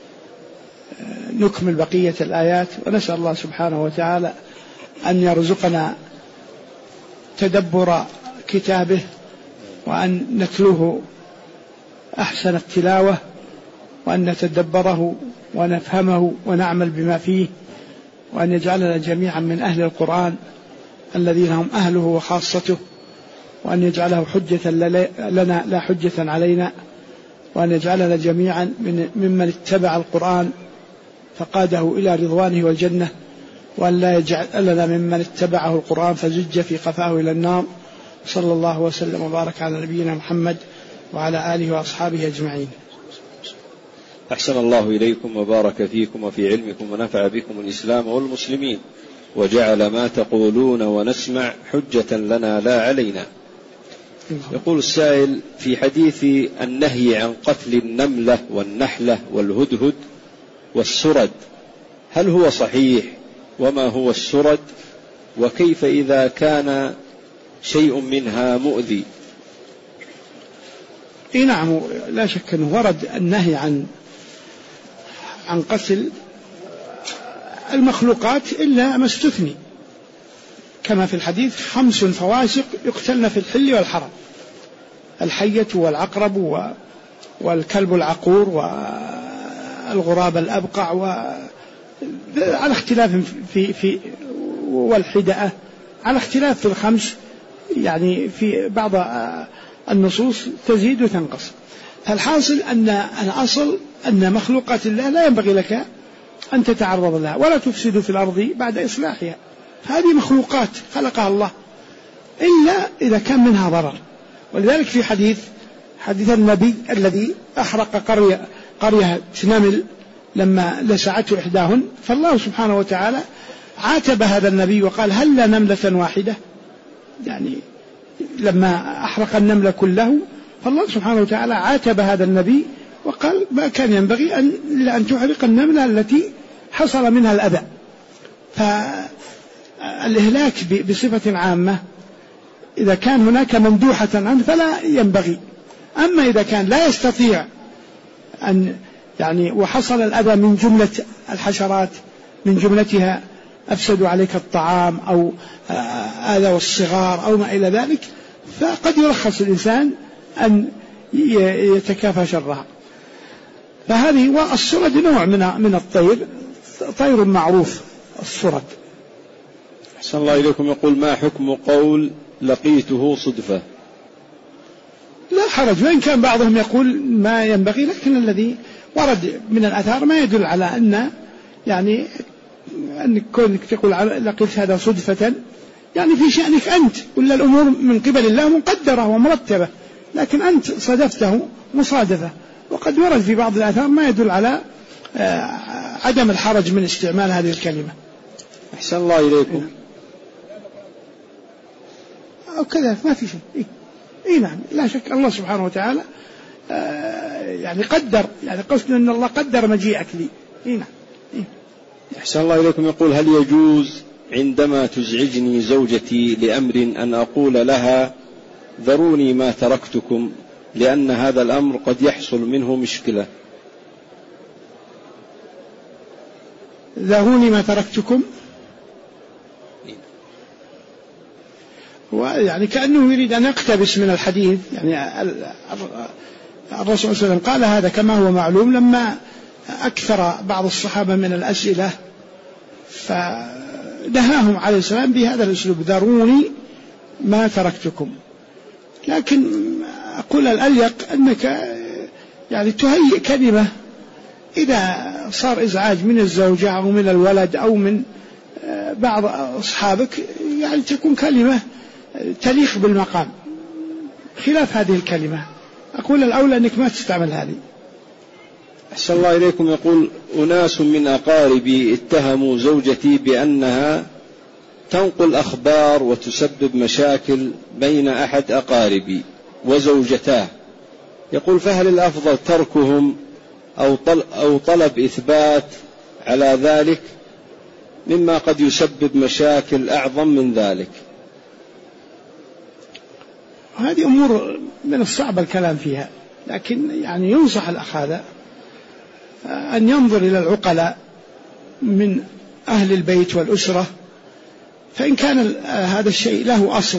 نكمل بقية الآيات، ونسأل الله سبحانه وتعالى أن يرزقنا تدبر كتابه وأن نتلوه أحسن التلاوة، وأن نتدبره ونفهمه ونعمل بما فيه، وأن يجعلنا جميعا من أهل القرآن الذين هم أهله وخاصته، وأن يجعله حجة لنا لا حجة علينا، وأن يجعلنا جميعا ممن اتبع القرآن فقاده إلى رضوانه والجنة، وأن لا يجعل لنا ممن اتبعه القرآن فزج في قفاه إلى النار. صلى الله وسلم وبارك على نبينا محمد وعلى آله وأصحابه أجمعين. أحسن الله إليكم وبارك فيكم وفي علمكم ونفع بكم الإسلام والمسلمين، وجعل ما تقولون ونسمع حجة لنا لا علينا. يقول السائل: في حديث النهي عن قتل النملة والنحلة والهدهد والسرد، هل هو صحيح؟ وما هو السرد؟ وكيف إذا كان شيء منها مؤذي؟ نعم، لا شك أنه ورد النهي عن قتل المخلوقات إلا ما استثني، كما في الحديث 5 فواسق يقتلن في الحل والحرم: الحية والعقرب والكلب العقور والغراب الأبقع على اختلاف في والحدأة على اختلاف في الخمس، يعني في بعض النصوص تزيد وتنقص. فالحاصل أن الأصل أن مخلوقات الله لا ينبغي لك أن تتعرض لها ولا تفسد في الأرض بعد إصلاحها. هذه مخلوقات خلقها الله إلا إذا كان منها ضرر. ولذلك في حديث النبي الذي أحرق قرية نمل لما لسعته إحداهن، فالله سبحانه وتعالى عاتب هذا النبي وقال هل لا نملة واحدة، يعني لما أحرق النمل كله، فالله سبحانه وتعالى عاتب هذا النبي وقال ما كان ينبغي أن تحرق النملة التي حصل منها الأذى. فالإهلاك بصفة عامة إذا كان هناك مندوحة عنه فلا ينبغي. أما إذا كان لا يستطيع أن يعني وحصل الأذى من جملة الحشرات من جملتها أفسدوا عليك الطعام أو آذوا الصغار أو ما إلى ذلك، فقد يرخص الإنسان أن يتكافى شرها. فهذه والصرد نوع من الطير، طير معروف الصرد. أحسن الله إليكم. يقول ما حكم قول لقيته صدفة؟ لا حرج، وإن كان بعضهم يقول ما ينبغي، لكن الذي ورد من الآثار ما يدل على أن يعني أن كونك تقول لقيت هذا صدفة يعني في شأنك أنت، ولا الأمور من قبل الله مقدرة ومرتبة، لكن أنت صادفته مصادفة. وقد ورد في بعض الآثار ما يدل على عدم الحرج من استعمال هذه الكلمة. أحسن الله إليكم. أو كذا ما في شيء. إيه نعم، لا شك الله سبحانه وتعالى يعني قدر، يعني قصد أن الله قدر مجيئك لي. إيه نعم. إيه. أحسن الله إليكم. يقول هل يجوز عندما تزعجني زوجتي لأمر أن أقول لها ذروني ما تركتكم، لأن هذا الأمر قد يحصل منه مشكلة؟ ذروني ما تركتكم، ويعني كأنه يريد أن يقتبس من الحديث. يعني الرسول صلى الله عليه وسلم قال هذا كما هو معلوم لما أكثر بعض الصحابة من الأسئلة، فنهاهم عليه السلام بهذا الأسلوب ذروني ما تركتكم. لكن أقول الأليق أنك يعني تهيئ كلمة إذا صار إزعاج من الزوجة أو من الولد أو من بعض أصحابك، يعني تكون كلمة تليق بالمقام خلاف هذه الكلمة. أقول الأولى أنك ما تستعمل هذه. أحسن الله إليكم. يقول أناس من أقاربي اتهموا زوجتي بأنها تنقل أخبار وتسبب مشاكل بين أحد أقاربي وزوجتاه. يقول فهل الأفضل تركهم أو طلب إثبات على ذلك مما قد يسبب مشاكل أعظم من ذلك؟ هذه أمور من الصعب الكلام فيها، لكن يعني ينصح الأخ هذا أن ينظر إلى العقلاء من أهل البيت والأسرة، فإن كان هذا الشيء له أصل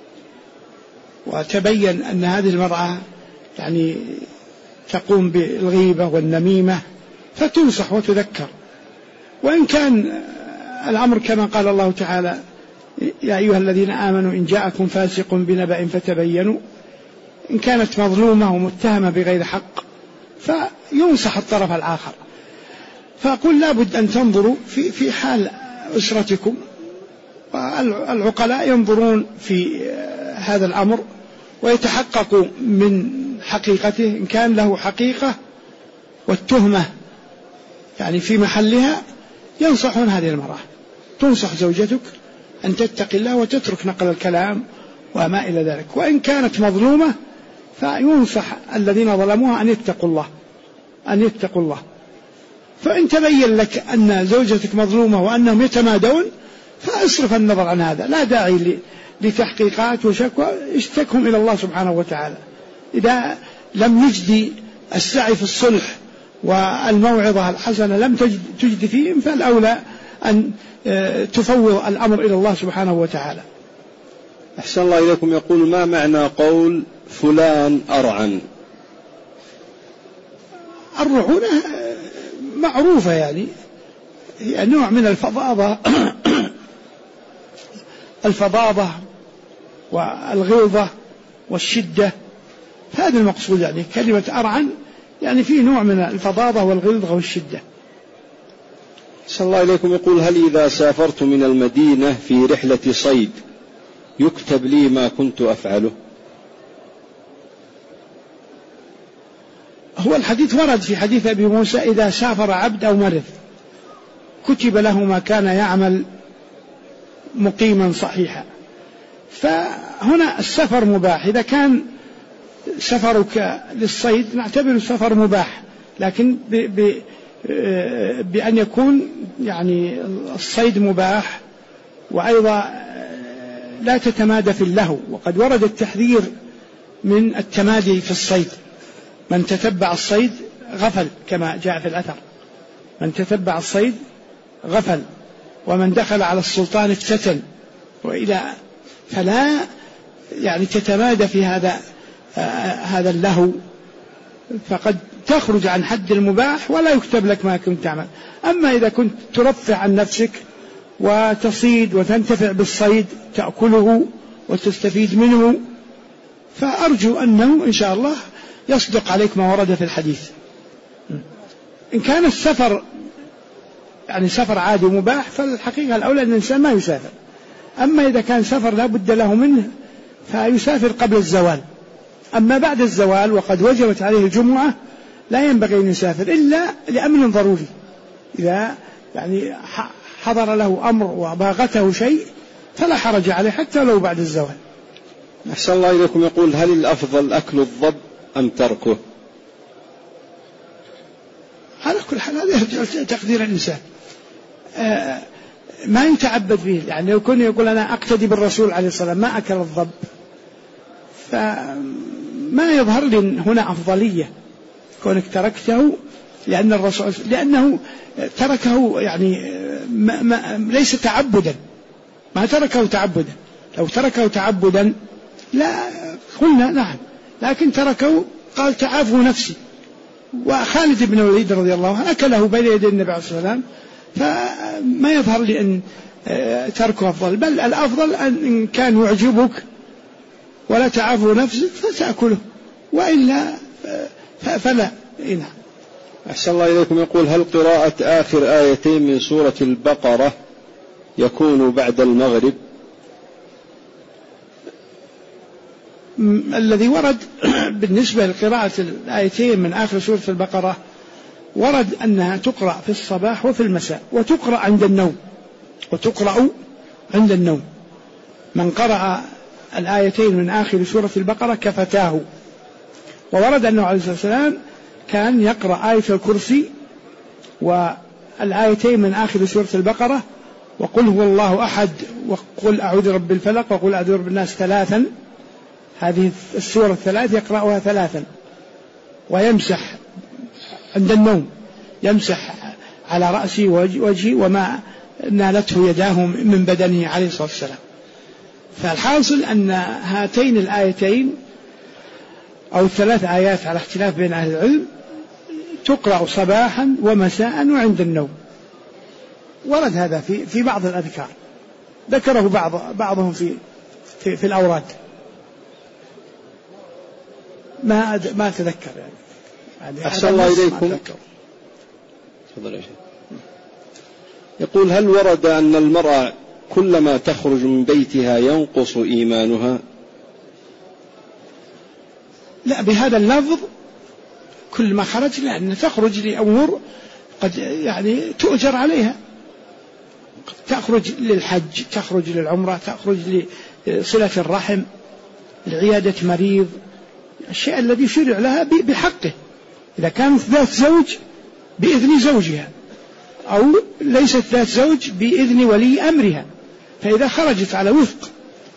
وتبين أن هذه المرأة يعني تقوم بالغيبة والنميمة فتنصح وتذكر. وإن كان الأمر كما قال الله تعالى يا أيها الذين آمنوا إن جاءكم فاسق بنبأ فتبينوا، إن كانت مظلومة ومتهمة بغير حق فينصح الطرف الآخر. فأقول لا بد أن تنظروا في حال أسرتكم، والعقلاء ينظرون في هذا الأمر ويتحققوا من حقيقته. إن كان له حقيقة والتهمة يعني في محلها ينصحون هذه المرأة، تنصح زوجتك أن تتقي الله وتترك نقل الكلام وما إلى ذلك. وإن كانت مظلومة فينصح الذين ظلموها أن يتقوا الله. فإن تبين لك أن زوجتك مظلومة وأنهم يتمادون فاصرف النظر عن هذا، لا داعي لتحقيقات وشكوى، اشتكهم إلى الله سبحانه وتعالى. إذا لم يجدي السعي في الصلح والموعظة الحسنة لم تجد فيهم، فالأولى أن تفوض الأمر إلى الله سبحانه وتعالى. أحسن الله إليكم. يقول ما معنى قول فلان أرعن؟ الرعونة معروفة يعني نوع من الفظاظة الفظاظة والغلظة والشدة، هذا المقصود يعني كلمة أرعن يعني في نوع من الفظاظة والغلظة والشدة. صلى الله عليكم. يقول هل إذا سافرت من المدينة في رحلة صيد يكتب لي ما كنت أفعله؟ هو الحديث ورد في حديث أبي موسى إذا سافر عبد أو مرض كتب له ما كان يعمل مقيما صحيحا. فهنا السفر مباح، إذا كان سفرك للصيد نعتبر السفر مباح، لكن بأن يكون يعني الصيد مباح وأيضا لا تتمادى في اللهو. وقد ورد التحذير من التمادي في الصيد، من تتبع الصيد غفل كما جاء في الأثر، من تتبع الصيد غفل، ومن دخل على السلطان افتتن، فلا يعني تتمادى في هذا اللهو، فقد تخرج عن حد المباح ولا يكتب لك ما كنت تعمل. أما إذا كنت ترفع عن نفسك وتصيد وتنتفع بالصيد تأكله وتستفيد منه، فأرجو أنه إن شاء الله يصدق عليك ما ورد في الحديث. إن كان السفر يعني سفر عادي مباح فالحقيقة الأولى أن الإنسان ما يسافر. أما إذا كان سفر لا بد له منه فيسافر قبل الزوال. أما بعد الزوال وقد وجبت عليه الجمعة لا ينبغي أن يسافر إلا لأمر ضروري، إذا يعني حضر له أمر وباغته شيء فلا حرج عليه حتى لو بعد الزوال. أحسن الله إليكم. يقول هل الأفضل أكل الضب أم تركه؟ على كل حال هذا يرجع تقدير الإنسان، ما يتعبد به. يعني لو كان يقول أنا أقتدي بالرسول عليه الصلاة والسلام ما أكل الضب، فما يظهر لي هنا أفضلية كونك تركته، لأن الرسول لأنه تركه يعني ليس تعبدا، ما تركه تعبدا. لو تركه تعبدا لا قلنا نعم، لكن تركه قال تعافوا نفسي. وخالد بن الوليد رضي الله عنه أكله بين يدي النبي عليه الصلاة والسلام، فما يظهر لي أن تركه أفضل، بل الأفضل أن كان يعجبك ولا تعافوا نفسك فتأكله، وإلا فلا. نعم. أحسن الله إليكم. يقول هل قراءة آخر آيتين من سورة البقرة يكون بعد المغرب؟ الذي ورد بالنسبة لقراءة الآيتين من آخر سورة البقرة ورد أنها تقرأ في الصباح وفي المساء، وتقرأ عند النوم، وتقرأ عند النوم. من قرأ الآيتين من آخر سورة البقرة كفتاه. وورد أنه عليه الصلاة والسلام كان يقرأ آية الكرسي والآيتين من آخر سورة البقرة وقل هو الله أحد وقل أعوذ برب الفلق وقل أعوذ برب الناس ثلاثا. هذه السورة الثلاث يقرأها ثلاثا، ويمسح عند النوم، يمسح على رأسه ووجهه وما نالته يداه من بدنه عليه الصلاة والسلام. فالحاصل أن هاتين الآيتين أو الثلاث آيات على اختلاف بين أهل العلم تقرأ صباحا ومساء وعند النوم. ورد هذا في بعض الأذكار، ذكره بعضهم في الأوراد، ما أتذكر يعني أحسن الله إليكم. يقول هل ورد أن المرأة كلما تخرج من بيتها ينقص إيمانها؟ لا، بهذا اللفظ كل ما خرج، لأن تخرج لأمور قد يعني تؤجر عليها، تخرج للحج، تخرج للعمرة، تخرج لصلة الرحم، لعيادة مريض، الشيء الذي شرع لها بحقه. إذا كانت ذات زوج بإذن زوجها، أو ليست ذات زوج بإذن ولي أمرها، فإذا خرجت على وفق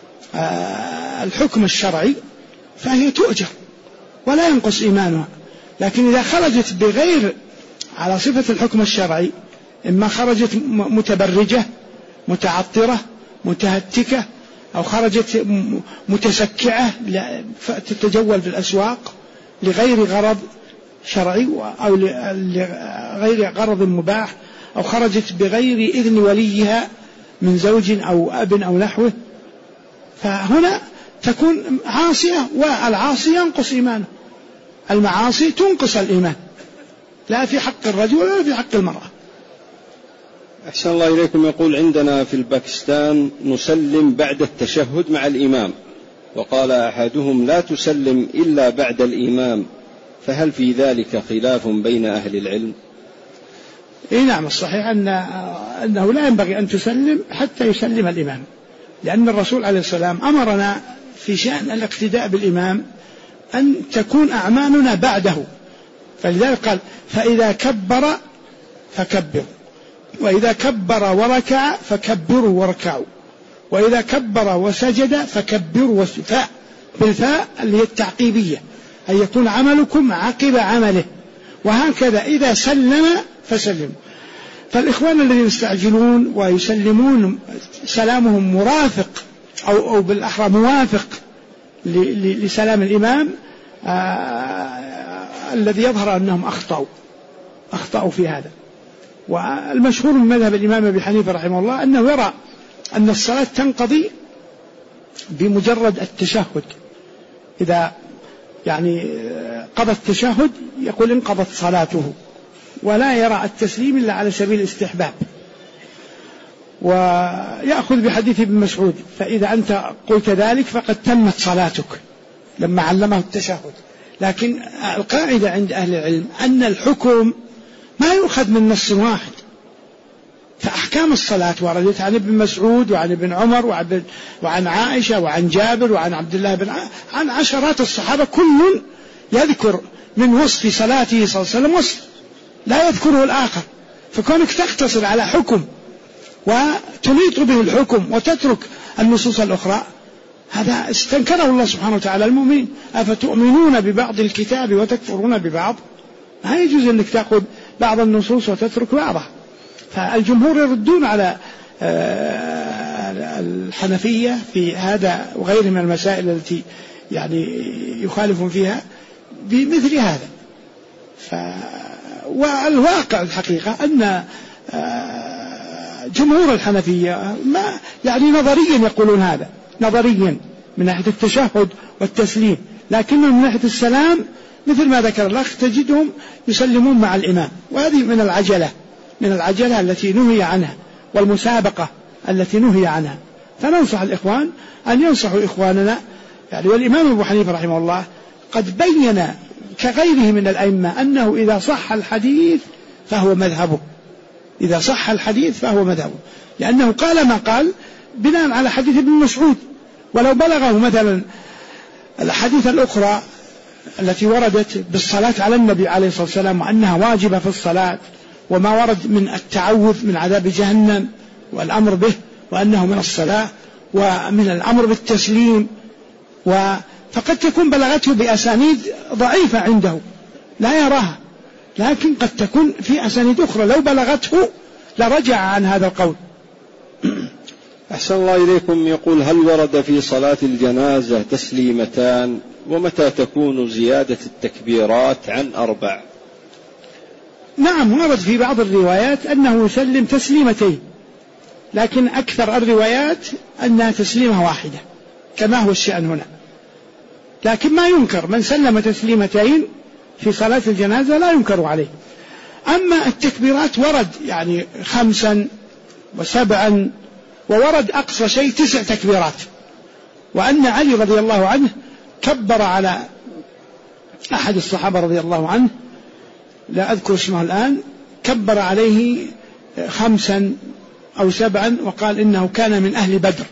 الحكم الشرعي فهي تؤجر ولا ينقص إيمانها. لكن إذا خرجت بغير على صفة الحكم الشرعي، إما خرجت متبرجة متعطرة متهتكة، أو خرجت متسكعة تتجول في الأسواق لغير غرض، شرعي أو لغير غرض مباح، أو خرجت بغير إذن وليها من زوج أو أب أو نحوه، فهنا تكون عاصية، والعاصي ينقص إيمانه. المعاصي تنقص الإيمان، لا في حق الرجل ولا في حق المرأة. أحسن الله إليكم. يقول عندنا في الباكستان نسلم بعد التشهد مع الإمام، وقال أحدهم لا تسلم إلا بعد الإمام، فهل في ذلك خلاف بين أهل العلم؟ نعم، الصحيح أنه لا ينبغي أن تسلم حتى يسلم الإمام، لأن الرسول عليه السلام أمرنا في شأن الاقتداء بالإمام أن تكون أعمالنا بعده، فلذلك قال فإذا كبر فكبروا، وإذا كبر وركع فكبروا واركعوا، وإذا كبر وسجد فكبروا بالفاء اللي هي التعقيبية، أن يكون عملكم عقب عمله، وهكذا إذا سلم فسلموا. فالإخوان الذين يستعجلون ويسلمون سلامهم مرافق أو بالأحرى موافق لسلام الإمام، الذي يظهر أنهم أخطأوا في هذا. والمشهور من مذهب الإمام أبي حنيفة رحمه الله أنه يرى أن الصلاة تنقضي بمجرد التشهد، إذا قضى التشهد يقول انقضت صلاته، ولا يرى التسليم إلا على سبيل الاستحباب، ويأخذ بحديث ابن مسعود فإذا أنت قلت ذلك فقد تمت صلاتك لما علمه التشهد. لكن القاعدة عند أهل العلم أن الحكم ما يؤخذ من نص واحد، فأحكام الصلاة وردت عن ابن مسعود وعن ابن عمر وعن عائشة وعن جابر وعن عبد الله عن عشرات الصحابة، كل يذكر من وصف صلاته صلى الله عليه وسلم وصف لا يذكره الآخر، فكونك تقتصر على حكم وتميط به الحكم وتترك النصوص الأخرى، هذا استنكره الله سبحانه وتعالى المؤمنين. أفتؤمنون ببعض الكتاب وتكفرون ببعض؟ ما يجوز أنك تأخذ بعض النصوص وتترك بعضها. فالجمهور يردون على الحنفية في هذا وغيرهم من المسائل التي يخالفون فيها بمثل هذا. والواقع الحقيقة أن جمهور الحنفية ما نظريا يقولون هذا، نظريا من ناحية التشهد والتسليم، لكنهم من ناحية السلام مثل ما ذكر الأخ تجدهم يسلمون مع الإمام، وهذه من العجلة التي نهي عنها والمسابقة التي نهي عنها. فننصح الإخوان أن ينصحوا إخواننا والإمام أبو حنيفة رحمه الله قد بين كغيره من الأئمة أنه إذا صح الحديث فهو مذهبه، إذا صح الحديث فهو مذهبه، لأنه قال ما قال بناء على حديث ابن مسعود. ولو بلغه مثلا الحديث الأخرى التي وردت بالصلاة على النبي عليه الصلاة والسلام وأنها واجبة في الصلاة، وما ورد من التعوذ من عذاب جهنم والأمر به وأنه من الصلاة، ومن الأمر بالتسليم، فقد تكون بلغته بأسانيد ضعيفة عنده لا يراها، لكن قد تكون في أسانيد أخرى لو بلغته لرجع عن هذا القول. أحسن الله إليكم. يقول هل ورد في صلاة الجنازة تسليمتان؟ ومتى تكون زيادة التكبيرات عن 4؟ نعم، ورد في بعض الروايات أنه يسلم تسليمتين، لكن أكثر الروايات أنها تسليمة واحدة كما هو الشأن هنا. لكن ما ينكر من سلم تسليمتين في صلاة الجنازة، لا ينكر عليه. أما التكبيرات ورد 5 و7، وورد أقصى شيء 9 تكبيرات، وأن علي رضي الله عنه كبر على أحد الصحابة رضي الله عنه لا أذكر اسمه الآن، كبر عليه 5 أو 7 وقال إنه كان من أهل بدر.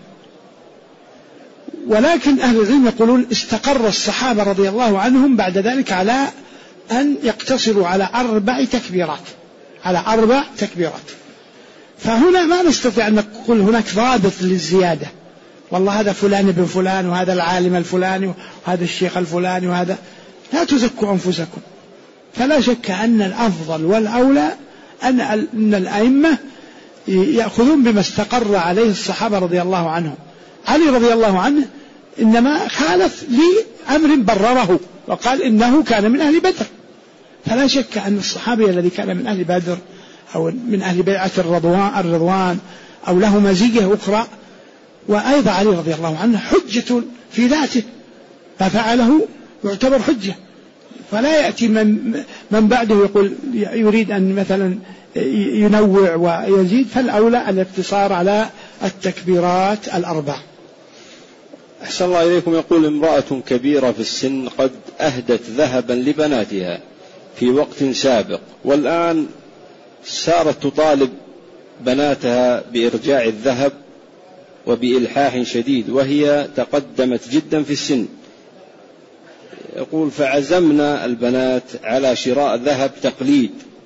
ولكن أهل العلم يقولون استقر الصحابة رضي الله عنهم بعد ذلك على أن يقتصروا على 4 تكبيرات. فهنا ما نستطيع أن نقول هناك ضابط للزيادة، والله هذا فلان ابن فلان وهذا العالم الفلاني وهذا الشيخ الفلاني وهذا. لا تزكوا أنفسكم. فلا شك أن الأفضل والأولى أن الأئمة يأخذون بما استقر عليه الصحابة رضي الله عنهم. علي رضي الله عنه إنما خالف لأمر برره وقال إنه كان من أهل بدر، فلا شك أن الصحابي الذي كان من أهل بدر أو من أهل بيعة الرضوان أو له مزية أخرى، وأيضا علي رضي الله عنه حجة في ذاته، ما فعله يعتبر حجة، فلا يأتي من بعده يقول يريد أن مثلا ينوع ويزيد، فالأولى الاقتصار على التكبيرات الأربع. أحسن الله إليكم. يقول امرأة كبيرة في السن قد أهدت ذهبا لبناتها في وقت سابق، والآن صارت تطالب بناتها بإرجاع الذهب وبإلحاح شديد، وهي تقدمت جدا في السن. يقول فعزمنا البنات على شراء ذهب تقليد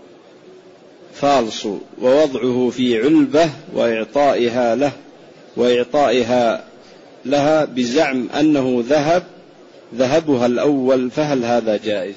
فالص ووضعه في علبة وإعطائها لها بزعم أنه ذهبها الأول، فهل هذا جائز؟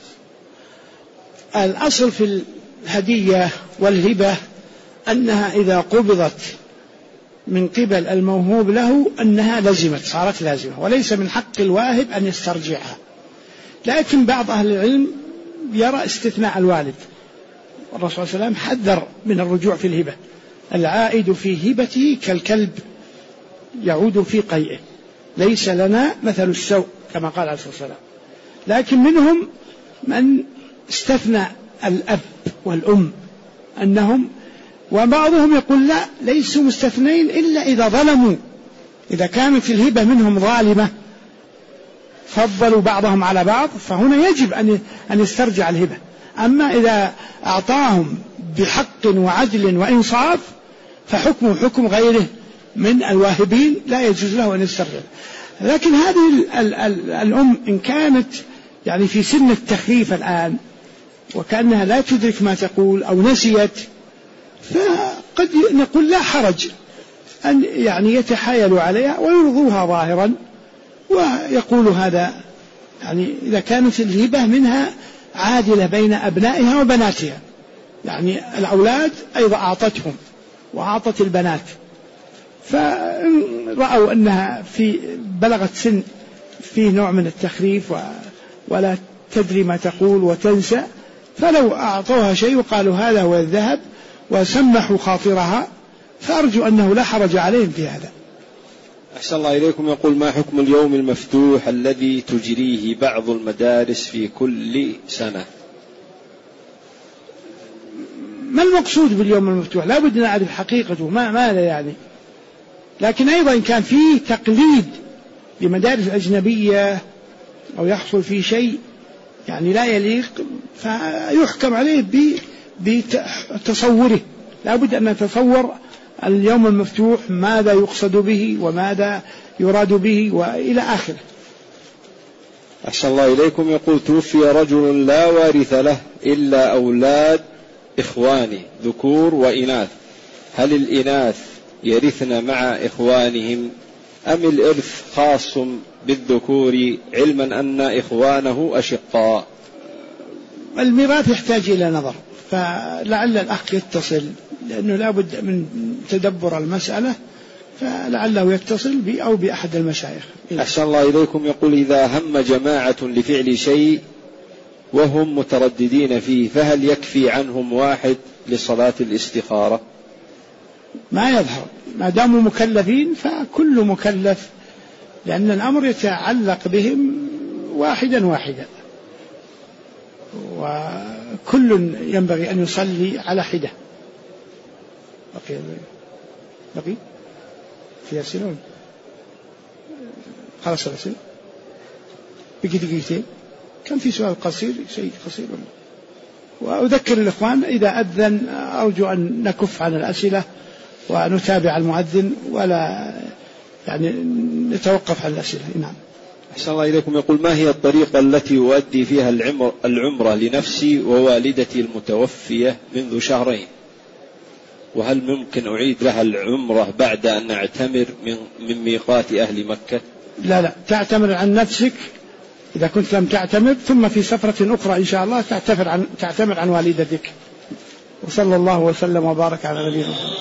الأصل في الهدية والهبة أنها إذا قبضت من قبل الموهوب له أنها صارت لازمة، وليس من حق الواهب أن يسترجعها. لكن بعض أهل العلم يرى استثناء الوالد، والرسول صلى الله عليه وسلم حذر من الرجوع في الهبة، العائد في هبته كالكلب يعود في قيئه، ليس لنا مثل السوء كما قال عليه الصلاة والسلام. لكن منهم من استثنى الأب والأم أنهم، وبعضهم يقول لا، ليسوا مستثنين إلا إذا ظلموا، إذا كانت الهبة منهم ظالمة فضلوا بعضهم على بعض، فهنا يجب أن يسترجع الهبة. أما إذا أعطاهم بحق وعدل وإنصاف فحكمه حكم غيره من الواهبين، لا يجوز له أن يسترجع. لكن هذه الأم إن كانت يعني في سن التخفيف الآن وكأنها لا تدرك ما تقول أو نسيت، فقد نقول لا حرج أن يعني يتحايلوا عليها ويرضوها ظاهرا ويقولوا هذا، يعني إذا كانت الهبة منها عادلة بين أبنائها وبناتها، يعني الأولاد أيضا أعطتهم وأعطت البنات، فإن رأوا أنها بلغت سن فيه نوع من التخريف ولا تدري ما تقول وتنسى، فلو أعطوها شيء وقالوا هذا هو الذهب وسمحوا خاطرها، فأرجو أنه لا حرج عليهم في هذا. أحسن الله إليكم. يقول ما حكم اليوم المفتوح الذي تجريه بعض المدارس في كل سنة؟ ما المقصود باليوم المفتوح؟ لا بد نعرف حقيقته ماذا يعني. لكن أيضا إن كان فيه تقليد لمدارس أجنبية أو يحصل فيه شيء يعني لا يليق، فيحكم عليه بتصوره. لا بد أن نتصور اليوم المفتوح ماذا يقصد به وماذا يراد به وإلى آخره. أحسن الله إليكم. يقول توفي رجل لا وارث له إلا أولاد إخوانه ذكور وإناث، هل الإناث يرثن مع إخوانهم أم الإرث خاص بالذكور، علما أن إخوانه أشقاء؟ الميراث يحتاج إلى نظر، فلعل الأخ يتصل لأنه لا بد من تدبر المسألة، فلعله يتصل بي أو بأحد المشايخ. أحسن الله إليكم. يقول إذا هم جماعة لفعل شيء وهم مترددين فيه، فهل يكفي عنهم واحد لصلاة الاستخارة؟ ما يظهر، ما داموا مكلفين فكل مكلف، لأن الأمر يتعلق بهم واحدا واحدا، وكل ينبغي أن يصلي على حدة. بقي في أسئلة؟ خلاص الأسئلة بقي دقيقتين. كان في سؤال قصير، شيء قصير. وأذكر الإخوان إذا أذن أرجو أن نكف عن الأسئلة ونتابع المؤذن ولا يعني نتوقف عن الأسئلة. نعم. أحسن الله إليكم. يقول ما هي الطريقة التي أؤدي فيها العمرة لنفسي ووالدتي المتوفية منذ شهرين، وهل ممكن أعيد لها العمرة بعد أن أعتمر من ميقات أهل مكة؟ لا، تعتمر عن نفسك إذا كنت لم تعتمر، ثم في سفرة أخرى إن شاء الله تعتمر عن والدتك. وصلى الله وسلم وبارك على نبينا محمد.